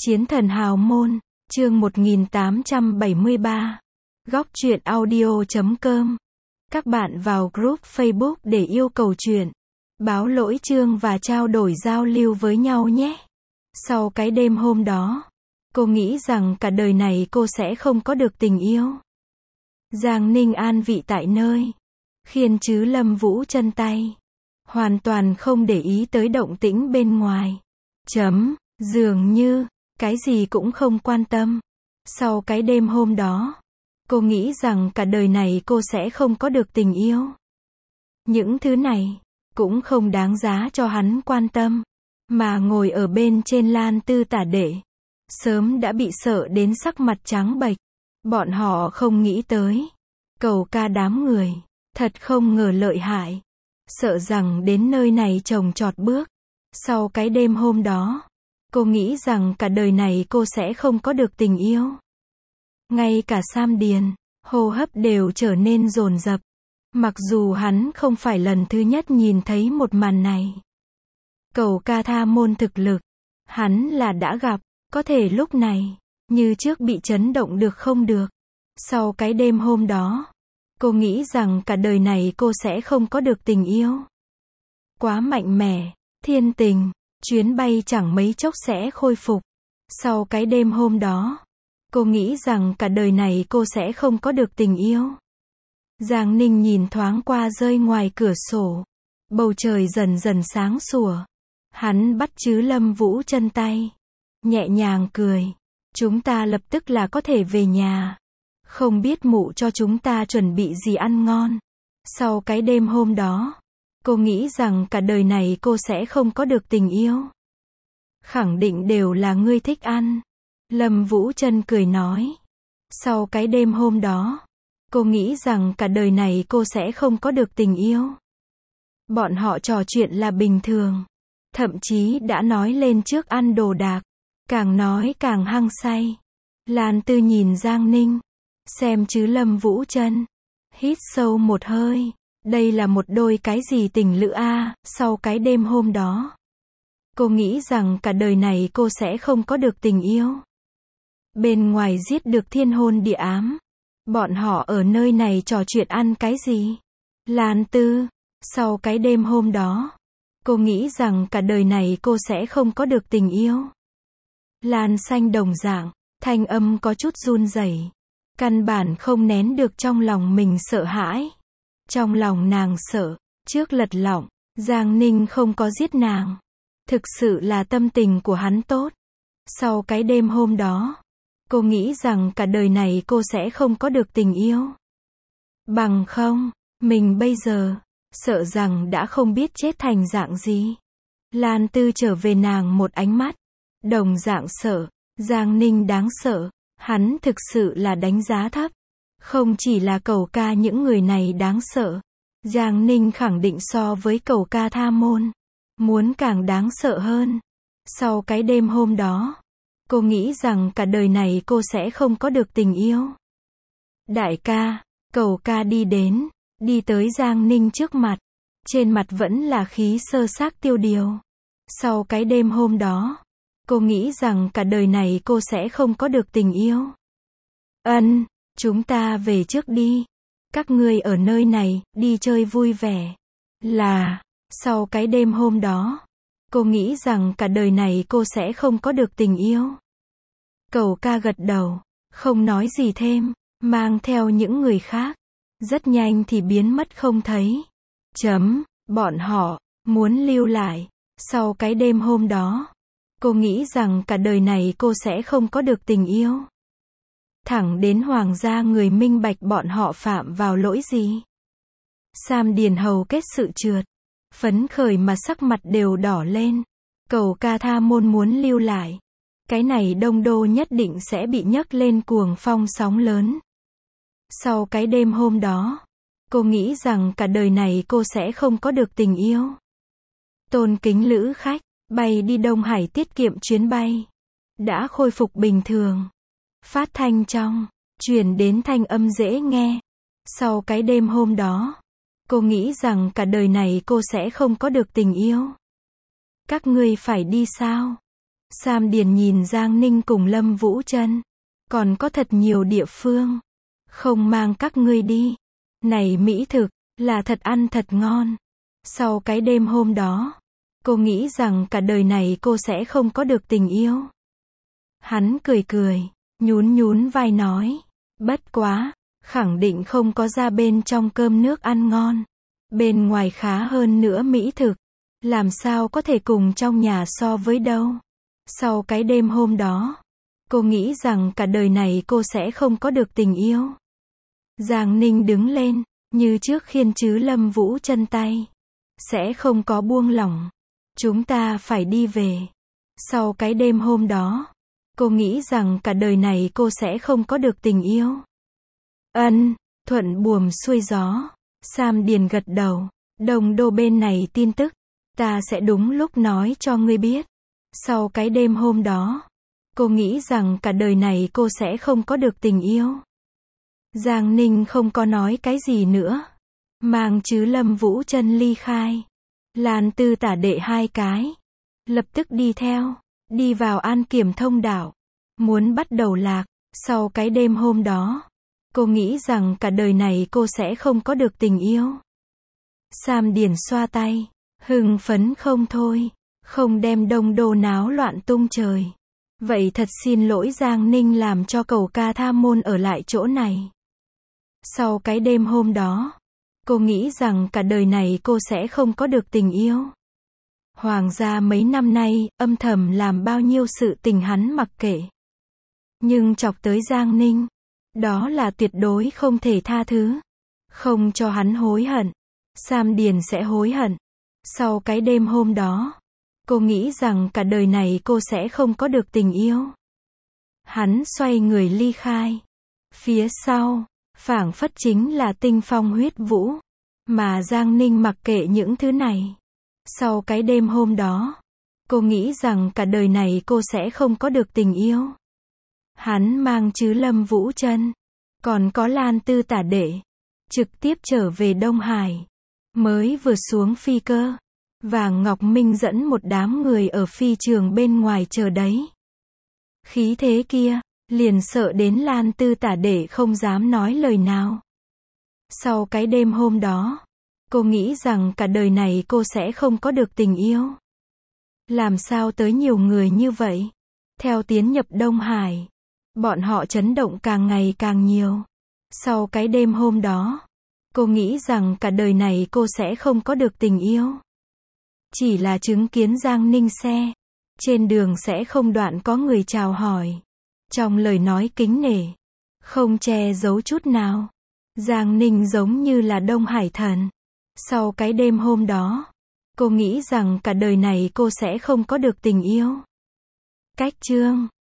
Chiến thần hào môn, chương 1873. Góc truyện audio.com. Các bạn vào group Facebook để yêu cầu truyện, báo lỗi chương và trao đổi giao lưu với nhau nhé. Sau cái đêm hôm đó, cô nghĩ rằng cả đời này cô sẽ không có được tình yêu. Giang Ninh an vị tại nơi, khiên chứ Lâm Vũ chân tay, hoàn toàn không để ý tới động tĩnh bên ngoài. Dường như cái gì cũng không quan tâm. Sau cái đêm hôm đó, cô nghĩ rằng cả đời này cô sẽ không có được tình yêu. Những thứ này cũng không đáng giá cho hắn quan tâm, mà ngồi ở bên trên Lan Tư Tả Đệ, sớm đã bị sợ đến sắc mặt trắng bệch. Bọn họ không nghĩ tới, Cầu Ca đám người thật không ngờ lợi hại, sợ rằng đến nơi này chồng chọt bước. Sau cái đêm hôm đó, cô nghĩ rằng cả đời này cô sẽ không có được tình yêu. Ngay cả Sam Điền, hô hấp đều trở nên dồn dập. Mặc dù hắn không phải lần thứ nhất nhìn thấy một màn này. Cầu Ca tha môn thực lực, hắn là đã gặp, có thể lúc này, như trước bị chấn động được không được. Sau cái đêm hôm đó, cô nghĩ rằng cả đời này cô sẽ không có được tình yêu. Quá mạnh mẽ, thiên tình, chuyến bay chẳng mấy chốc sẽ khôi phục. Sau cái đêm hôm đó, cô nghĩ rằng cả đời này cô sẽ không có được tình yêu. Giang Ninh nhìn thoáng qua rơi ngoài cửa sổ, bầu trời dần dần sáng sủa. Hắn bắt chứ Lâm Vũ chân tay, nhẹ nhàng cười. Chúng ta lập tức là có thể về nhà. Không biết mụ cho chúng ta chuẩn bị gì ăn ngon. Sau cái đêm hôm đó, cô nghĩ rằng cả đời này cô sẽ không có được tình yêu. Khẳng định đều là ngươi thích ăn. Lâm Vũ Chân cười nói. Sau cái đêm hôm đó, cô nghĩ rằng cả đời này cô sẽ không có được tình yêu. Bọn họ trò chuyện là bình thường, thậm chí đã nói lên trước ăn đồ đạc, càng nói càng hăng say. Lan Tư nhìn Giang Ninh, xem chứ Lâm Vũ Chân, hít sâu một hơi. Đây là một đôi cái gì tình lữ a. Sau cái đêm hôm đó, cô nghĩ rằng cả đời này cô sẽ không có được tình yêu. Bên ngoài giết được thiên hôn địa ám, bọn họ ở nơi này trò chuyện ăn cái gì? Lan Tư, sau cái đêm hôm đó, cô nghĩ rằng cả đời này cô sẽ không có được tình yêu. Lan Xanh đồng dạng, thanh âm có chút run rẩy, căn bản không nén được trong lòng mình sợ hãi. Trong lòng nàng sợ, trước lật lọng, Giang Ninh không có giết nàng. Thực sự là tâm tình của hắn tốt. Sau cái đêm hôm đó, cô nghĩ rằng cả đời này cô sẽ không có được tình yêu. Bằng không, mình bây giờ, sợ rằng đã không biết chết thành dạng gì. Lan Tư trở về nàng một ánh mắt, đồng dạng sợ. Giang Ninh đáng sợ, hắn thực sự là đánh giá thấp. Không chỉ là Cầu Ca những người này đáng sợ, Giang Ninh khẳng định so với Cầu Ca tha môn, muốn càng đáng sợ hơn. Sau cái đêm hôm đó, cô nghĩ rằng cả đời này cô sẽ không có được tình yêu. Đại ca, Cầu Ca đi tới Giang Ninh trước mặt. Trên mặt vẫn là khí sơ xác tiêu điều. Sau cái đêm hôm đó, cô nghĩ rằng cả đời này cô sẽ không có được tình yêu. Chúng ta về trước đi. Các ngươi ở nơi này, đi chơi vui vẻ. Sau cái đêm hôm đó, cô nghĩ rằng cả đời này cô sẽ không có được tình yêu. Cầu Ca gật đầu, không nói gì thêm, mang theo những người khác. Rất nhanh thì biến mất không thấy. Bọn họ muốn lưu lại. Sau cái đêm hôm đó, cô nghĩ rằng cả đời này cô sẽ không có được tình yêu. Thẳng đến hoàng gia người minh bạch bọn họ phạm vào lỗi gì. Sam Điền hầu kết sự trượt, phấn khởi mà sắc mặt đều đỏ lên. Cầu Ca tha môn muốn lưu lại. Cái này Đông Đô nhất định sẽ bị nhấc lên cuồng phong sóng lớn. Sau cái đêm hôm đó, cô nghĩ rằng cả đời này cô sẽ không có được tình yêu. Tôn kính lữ khách, bay đi Đông Hải tiết kiệm chuyến bay. Đã khôi phục bình thường. Phát thanh trong, truyền đến thanh âm dễ nghe. Sau cái đêm hôm đó, cô nghĩ rằng cả đời này cô sẽ không có được tình yêu. Các ngươi phải đi sao? Sam Điền nhìn Giang Ninh cùng Lâm Vũ Trân. Còn có thật nhiều địa phương. Không mang các ngươi đi. Này mỹ thực, là thật ăn thật ngon. Sau cái đêm hôm đó, cô nghĩ rằng cả đời này cô sẽ không có được tình yêu. Hắn cười cười, nhún nhún vai nói. Bất quá, khẳng định không có ra bên trong cơm nước ăn ngon. Bên ngoài khá hơn nữa mỹ thực. Làm sao có thể cùng trong nhà so với đâu. Sau cái đêm hôm đó, cô nghĩ rằng cả đời này cô sẽ không có được tình yêu. Giang Ninh đứng lên, như trước khiên chứ Lâm Vũ Trân tay. Sẽ không có buông lỏng. Chúng ta phải đi về. Sau cái đêm hôm đó, cô nghĩ rằng cả đời này cô sẽ không có được tình yêu. Ân, thuận buồm xuôi gió. Sam Điền gật đầu. Đồng đô bên này tin tức. Ta sẽ đúng lúc nói cho ngươi biết. Sau cái đêm hôm đó, cô nghĩ rằng cả đời này cô sẽ không có được tình yêu. Giang Ninh không có nói cái gì nữa. Mang chứ Lâm Vũ Trân ly khai. Lan Tư Tả đệ hai cái. Lập tức đi theo. Đi vào An Kiểm Thông đảo. Muốn bắt đầu lạc. Sau cái đêm hôm đó, cô nghĩ rằng cả đời này cô sẽ không có được tình yêu. Sam Điền xoa tay. Hưng phấn không thôi. Không đem đông đô náo loạn tung trời. Vậy thật xin lỗi Giang Ninh làm cho cậu ca Tha Môn ở lại chỗ này. Sau cái đêm hôm đó, cô nghĩ rằng cả đời này cô sẽ không có được tình yêu. Hoàng gia mấy năm nay, âm thầm làm bao nhiêu sự tình hắn mặc kệ. Nhưng chọc tới Giang Ninh, đó là tuyệt đối không thể tha thứ. Không cho hắn hối hận. Sam Điền sẽ hối hận. Sau cái đêm hôm đó, cô nghĩ rằng cả đời này cô sẽ không có được tình yêu. Hắn xoay người ly khai. Phía sau, phảng phất chính là tinh phong huyết vũ. Mà Giang Ninh mặc kệ những thứ này. Sau cái đêm hôm đó, cô nghĩ rằng cả đời này cô sẽ không có được tình yêu. Hắn mang chứ Lâm Vũ Trân, còn có Lan Tư Tả đệ, trực tiếp trở về Đông Hải. Mới vừa xuống phi cơ, Vàng Ngọc Minh dẫn một đám người ở phi trường bên ngoài chờ đấy. Khí thế kia, liền sợ đến Lan Tư Tả đệ không dám nói lời nào. Sau cái đêm hôm đó, cô nghĩ rằng cả đời này cô sẽ không có được tình yêu. Làm sao tới nhiều người như vậy? Theo tiến nhập Đông Hải, bọn họ chấn động càng ngày càng nhiều. Sau cái đêm hôm đó, cô nghĩ rằng cả đời này cô sẽ không có được tình yêu. Chỉ là chứng kiến Giang Ninh xe. Trên đường sẽ không đoạn có người chào hỏi. Trong lời nói kính nể, không che giấu chút nào. Giang Ninh giống như là Đông Hải thần. Sau cái đêm hôm đó, cô nghĩ rằng cả đời này cô sẽ không có được tình yêu. Cách chương